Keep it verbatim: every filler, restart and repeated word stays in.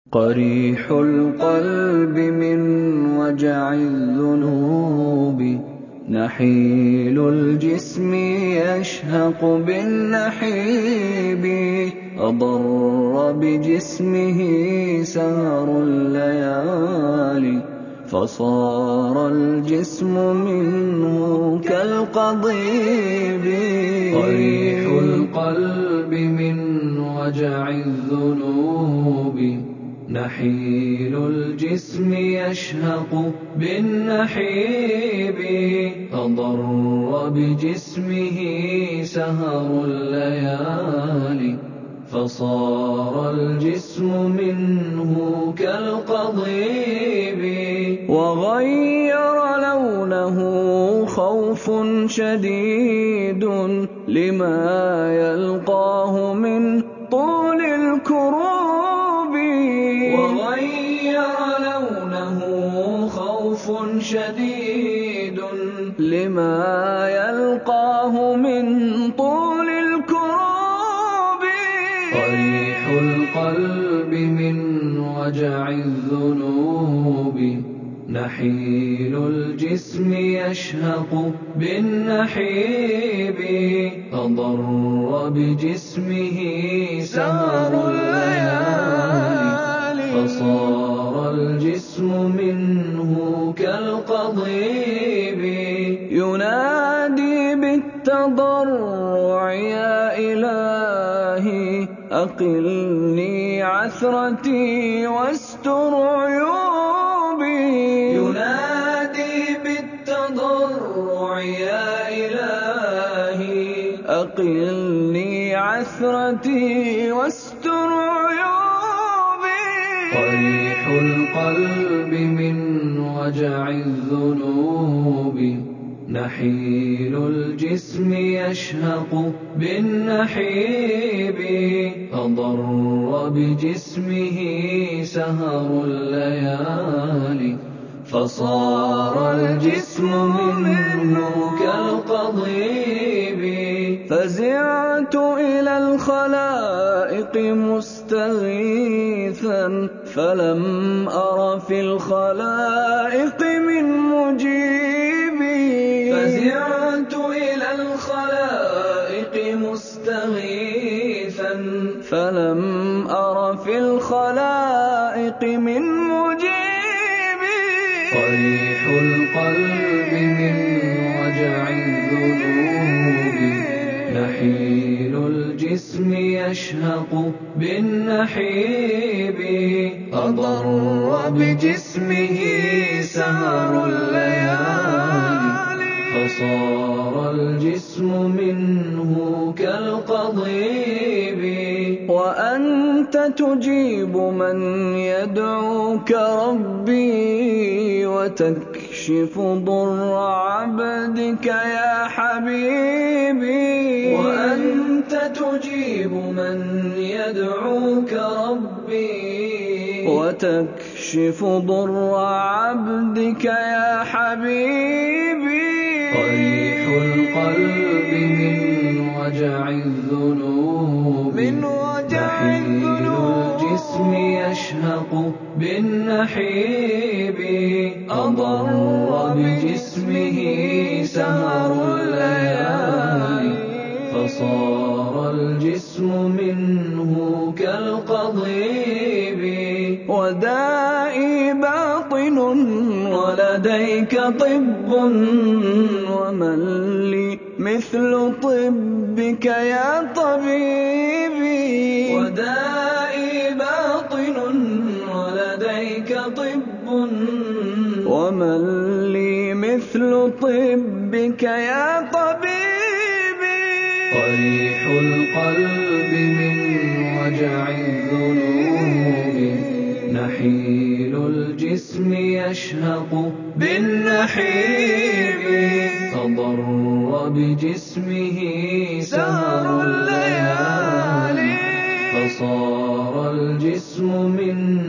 قريح القلب من وجع الذنوب، نحيل الجسم يشهق بالنحيب. أضر بجسمه سهر الليالي، فصار الجسم منه كالقضيب. قريح القلب من وجع الذنوب، نحيل الجسم يشهق بالنحيب. أضر بجسمه سهر الليالي، فصار الجسم منه كالقضيب. وغير لونه خوف شديد لما يلقاه من طول الكروب. وغير لونه خوف شديد لما يلقاه من طول الكروب. قريح القلب من وجع الذنوب، نحيل الجسم يشهق بالنحيب. أضر بجسمه سهر الليالي، فصار الجسم منه كالقضيب. ينادي بالتضرع يا إلهي، أقلني عثرتي واستر عيوبي. ينادي بالتضرع يا إلهي، أقلني عثرتي واستر عيوبي. قريح القلب من وجع الذنوب، نحيل الجسم يشهق بالنحيب. أضر بجسمه سهر الليالي، فصار الجسم منه كالقضيب. فزعت إلى الخلائق مستغيثا، فلم أر في الخلائق من مجيبي. فزعت إلى الخلائق مستغيثا، فلم أر في الخلائق من مجيبي. قريح القلب من وجع الذنوب، نحيل الجسم يشهق بالنحيب. أضر بجسمه سهر الليالي، فصار الجسم منه كالقضيب. وأنت تجيب من يدعوك ربي، وتكشف ضر عبدك يا حبيبي. وأنت تجيب من يدعوك ربي، وتكشف ضر عبدك يا حبيبي. قريح القلب من وجع الذنوب، من وجع الذنوب، الجسم يشهق بالنحيب. أضر بجسمه سهر الليالي، فصار الجسم منه كالقضيب. ودائي باطن ولديك طب، ومن لي مثل طبك يا طبيبي. ودائي باطن ولديك طب، ومن لي مثل طبك يا طبيبي. قريح القلب من وجع الذنوب، نحيل الجسم يشهق بالنحيب. أضر بجسمه سهر الليالي، فصار الجسم من